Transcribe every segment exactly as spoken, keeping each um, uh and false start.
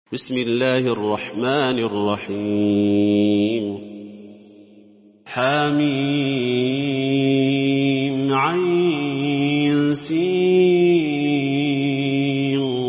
بسم الله الرحمن الرحيم حميم عين سين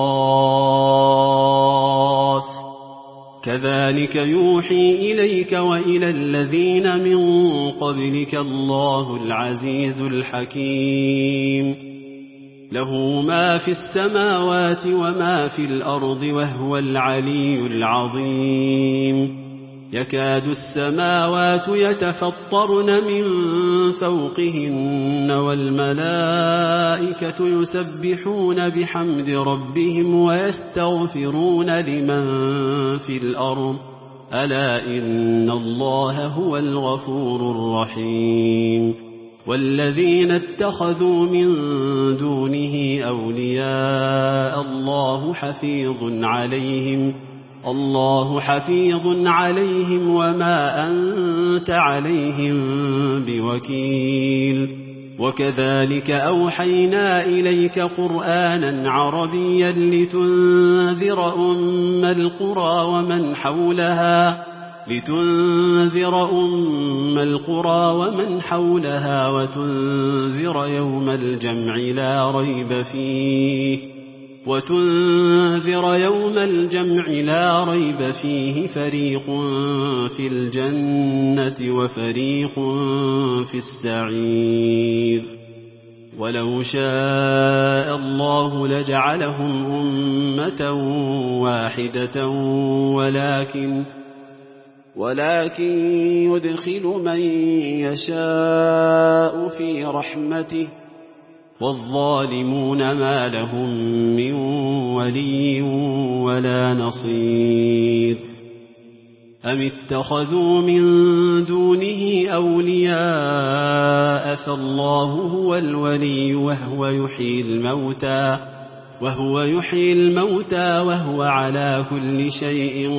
قاف كذلك يوحي إليك وإلى الذين من قبلك الله العزيز الحكيم له ما في السماوات وما في الأرض وهو العلي العظيم يكاد السماوات يتفطرن من فوقهن والملائكة يسبحون بحمد ربهم ويستغفرون لمن في الأرض ألا إن الله هو الغفور الرحيم والذين اتخذوا من دونه أولياء الله حفيظ عليهم الله حفيظ عليهم وما أنت عليهم بوكيل وكذلك أوحينا إليك قرآنا عربيا لتنذر أم القرى ومن حولها لتنذر أم القرى ومن حولها وتنذر يوم الجمع لا ريب فيه وتنذر يوم الجمع لا ريب فيه فريق في الجنة وفريق في السعير ولو شاء الله لجعلهم أمة واحدة ولكن ولكن يدخل من يشاء في رحمته والظالمون ما لهم من ولي ولا نصير أم اتخذوا من دونه أولياء فالله هو الولي وهو يحيي الموتى وهو يحيي الموتى وهو على كل شيء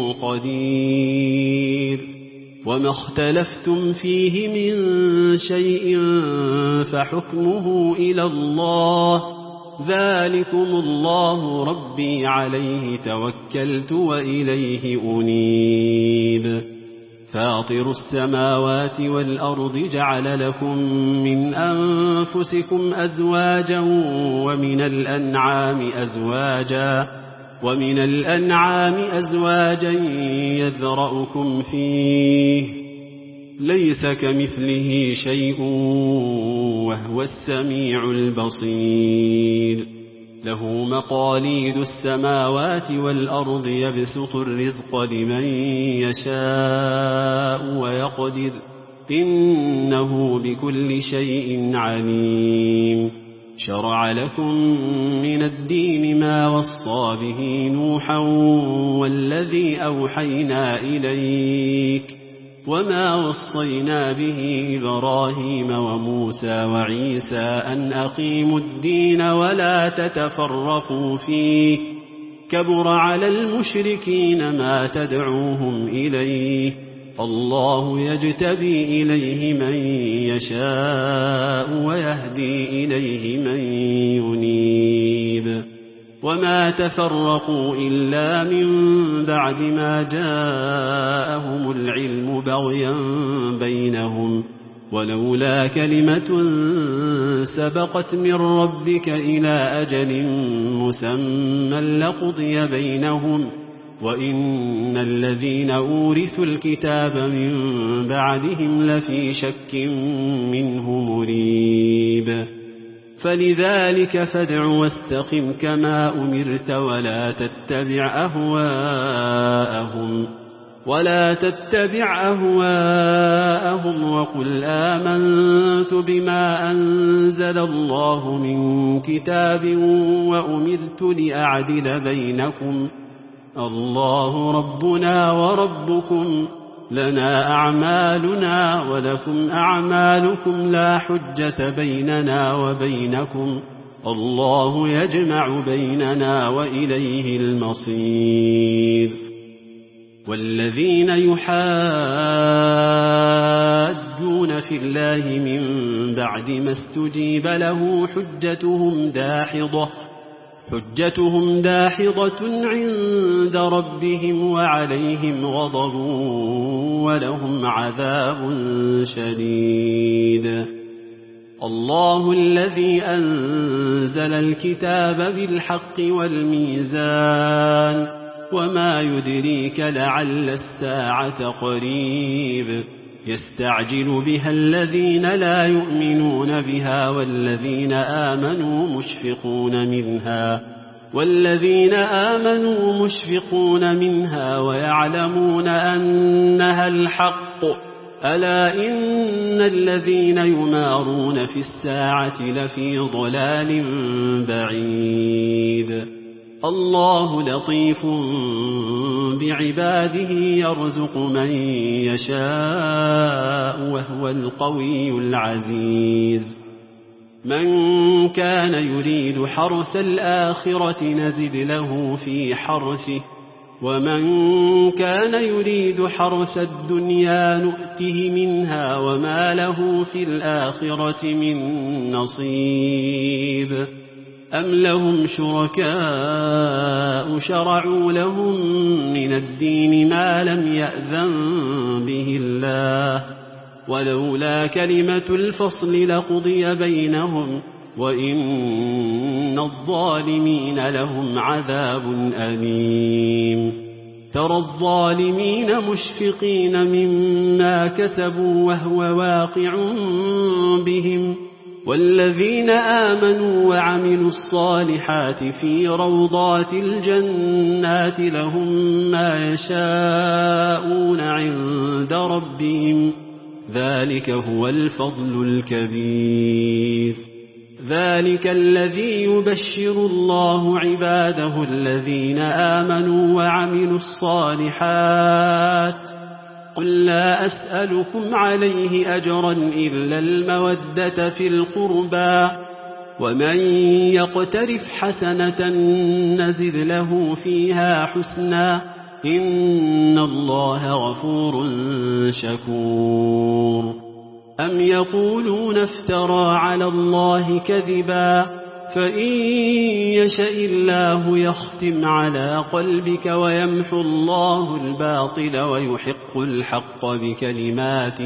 قدير وما اختلفتم فيه من شيء فحكمه إلى الله ذلكم الله ربي عليه توكلت وإليه أنيب فاطر السماوات والأرض جعل لكم من أنفسكم أزواجا ومن الأنعام أزواجا ومن الأنعام أزواجا يذرأكم فيه ليس كمثله شيء وهو السميع البصير له مقاليد السماوات والأرض يبسط الرزق لمن يشاء ويقدر إنه بكل شيء عليم شرع لكم من الدين ما وصى به نوحا والذي أوحينا إليك وما وصينا به إبراهيم وموسى وعيسى أن أقيموا الدين ولا تتفرقوا فيه كبر على المشركين ما تدعوهم إليه الله يجتبي إليه من يشاء ويهدي إليه من ينيب وما تفرقوا إلا من بعد ما جاءهم العلم بغيا بينهم ولولا كلمة سبقت من ربك إلى أجل مسمى لقضي بينهم وإن الذين أورثوا الكتاب من بعدهم لفي شك منه مريب فلذلك فادع واستقم كما أمرت ولا تتبع أهواءهم ولا تتبع أهواءهم وقل آمنت بما أنزل الله من كتاب وأمرت لأعدل بينكم الله ربنا وربكم لنا أعمالنا ولكم أعمالكم لا حجة بيننا وبينكم الله يجمع بيننا وإليه المصير والذين يحاجون في الله من بعد ما استجيب له حجتهم داحضة حجتهم داحضة عند ربهم وعليهم غضب ولهم عذاب شديد. الله الذي أنزل الكتاب بالحق والميزان وما يدريك لعل الساعة قريب يستعجل بها الذين لا يؤمنون بها والذين آمنوا مشفقون منها والذين آمنوا مشفقون منها ويعلمون أنها الحق ألا إن الذين يمارون في الساعة لفي ضلال بعيد. الله لطيف بعباده يرزق من يشاء وهو القوي العزيز. من كان يريد حرث الآخرة نزد له في حرثه ومن كان يريد حرث الدنيا نؤته منها وما له في الآخرة من نصيب. أم لهم شركاء شرعوا لهم من الدين ما لم يأذن به الله ولولا كلمة الفصل لقضي بينهم وإن الظالمين لهم عذاب أليم. ترى الظالمين مشفقين مما كسبوا وهو واقع بهم والذين آمنوا وعملوا الصالحات في روضات الجنات لهم ما يشاءون عند ربهم ذلك هو الفضل الكبير. ذلك الذي يبشر الله عباده الذين آمنوا وعملوا الصالحات قل لا أسألكم عليه أجرا إلا المودة في القربى ومن يقترف حسنة نزد له فيها حسنا إن الله غفور شكور. أم يقولون افترى على الله كذبا فإن يشاء الله يختم على قلبك ويمحو الله الباطل ويحق الحق بكلماته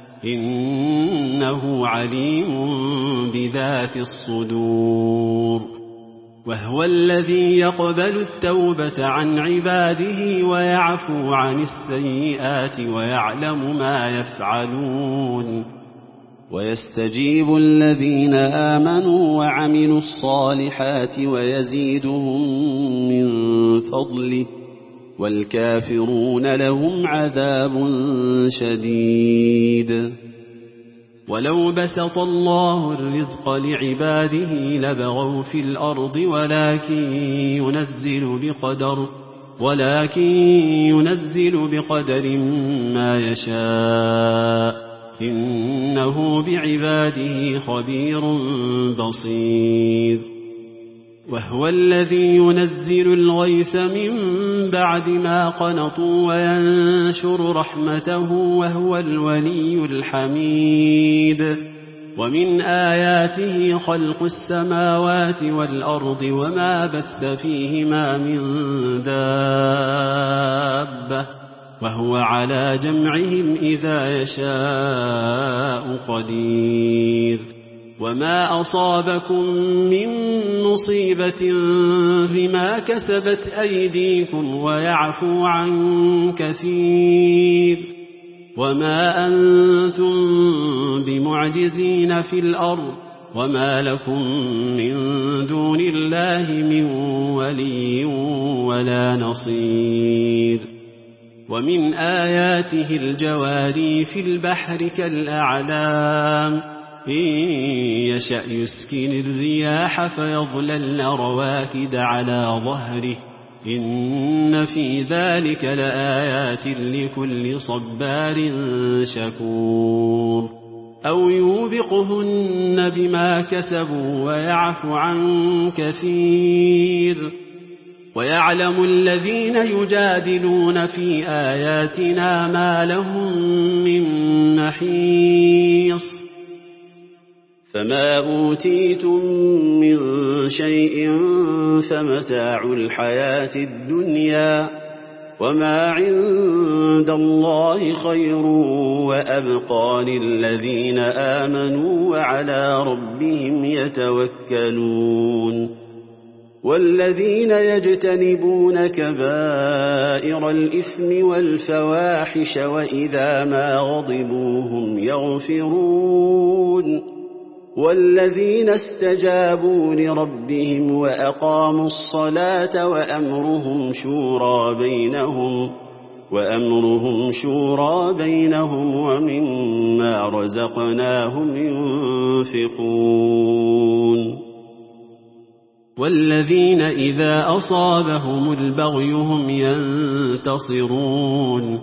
إنه عليم بذات الصدور. وهو الذي يقبل التوبة عن عباده ويعفو عن السيئات ويعلم ما يفعلون ويستجيب الذين آمنوا وعملوا الصالحات ويزيدهم من فضله والكافرون لهم عذاب شديد. ولو بسط الله الرزق لعباده لبغوا في الأرض ولكن ينزل بقدر ولكن ينزل بقدر ما يشاء إنه بعباده خبير بصير. وهو الذي ينزل الغيث من بعد ما قنطوا وينشر رحمته وهو الولي الحميد. ومن آياته خلق السماوات والأرض وما بث فيهما من دابة وهو على جمعهم إذا يشاء قدير. وما أصابكم من مصيبة بما كسبت أيديكم ويعفو عن كثير وما أنتم بمعجزين في الأرض وما لكم من دون الله من ولي ولا نصير. ومن آياته الجواري في البحر كالأعلام إن يشأ يسكن الرياح فيظللن رواكد على ظهره إن في ذلك لآيات لكل صبار شكور. أو يوبقهن بما كسبوا ويعفو عن كثير. ويعلم الذين يجادلون في آياتنا ما لهم من محيص فما أوتيتم من شيء فمتاع الحياة الدنيا وما عند الله خير وأبقى للذين آمنوا وعلى ربهم يتوكلون والذين يجتنبون كبائر الإثم والفواحش وإذا ما غضبوا هم يغفرون والذين استجابوا لربهم وأقاموا الصلاة وأمرهم شورى بينهم وأمرهم شورى بينهم ومما رزقناهم ينفقون والذين إذا أصابهم البغي هم ينتصرون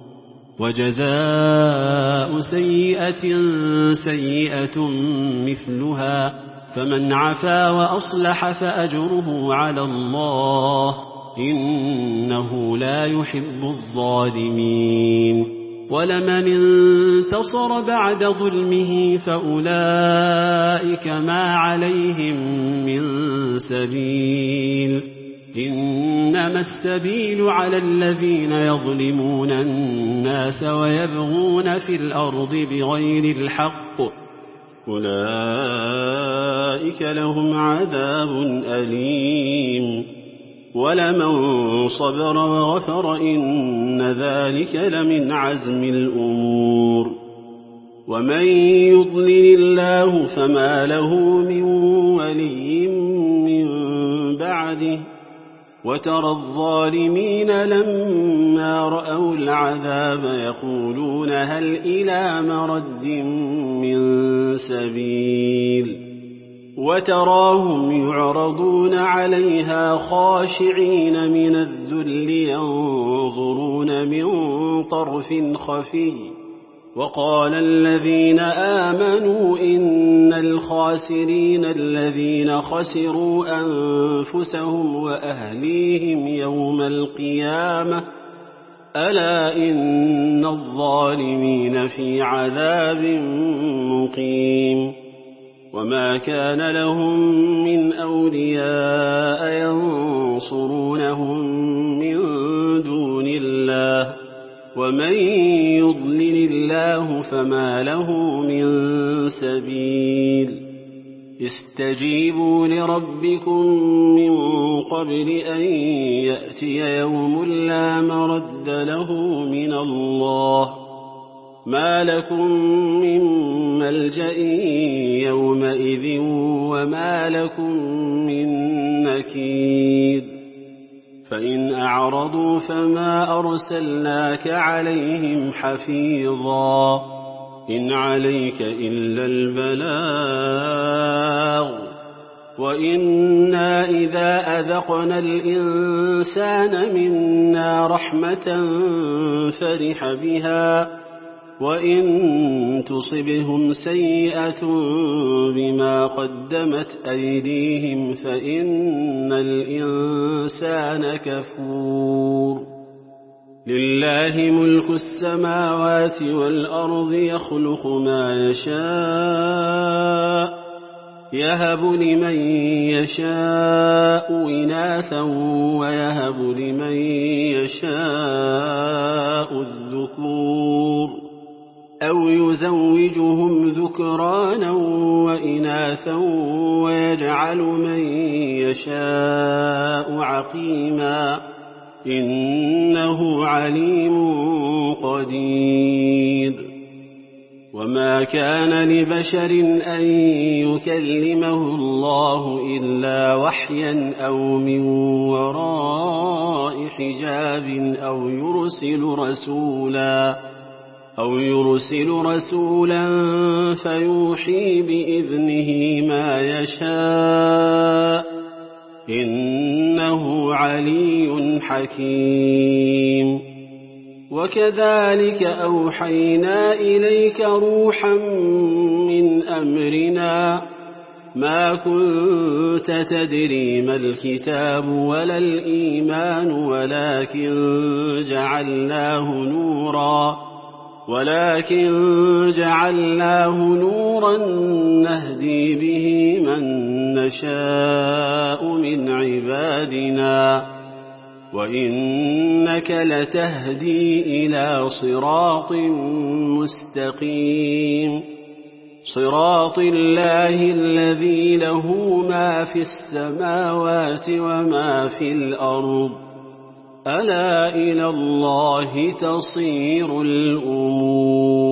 وجزاء سيئة سيئة مثلها فمن عفا وأصلح فأجره على الله إنه لا يحب الظالمين ولمن انتصر بعد ظلمه فأولئك ما عليهم من سبيل إنما السبيل على الذين يظلمون الناس ويبغون في الأرض بغير الحق أولئك لهم عذاب أليم ولمن صبر وغفر إن ذلك لمن عزم الأمور ومن يضلل الله فما له من ولي من بعده وترى الظالمين لما رأوا العذاب يقولون هل إلى مرد من سبيل وتراهم يعرضون عليها خاشعين من الذل ينظرون من طرف خفي وقال الذين آمنوا إن الخاسرين الذين خسروا أنفسهم وأهليهم يوم القيامة ألا إن الظالمين في عذاب مقيم وما كان لهم من أولياء ينصرونهم من دون الله ومن يضلل الله فما له من سبيل استجيبوا لربكم من قبل أن يأتي يوم لا مرد له من الله ما لكم من ملجأ يومئذ وما لكم من نكير فإن أعرضوا فما أرسلناك عليهم حفيظا إن عليك إلا البلاغ وإنا إذا أذقنا الإنسان منا رحمة فرح بها وإن تصبهم سيئة بما قدمت أيديهم فإن الإنسان كفور لله ملك السماوات والأرض يخلق ما يشاء يهب لمن يشاء إناثا ويهب لمن يشاء الذكور أو يزوجهم ذكرانا وإناثا ويجعل من يشاء عقيما إنه عليم قدير وما كان لبشر أن يكلمه الله إلا وحيا أو من وراء حجاب أو يرسل رسولا أو يرسل رسولا فيوحي بإذنه ما يشاء إنه علي حكيم وكذلك أوحينا إليك روحا من أمرنا ما كنت تدري ما الكتاب ولا الإيمان ولكن جعلناه نورا ولكن جعلناه نورا نهدي به من نشاء من عبادنا وإنك لتهدي إلى صراط مستقيم صراط الله الذي له ما في السماوات وما في الأرض ألا إلى الله تصير الأمور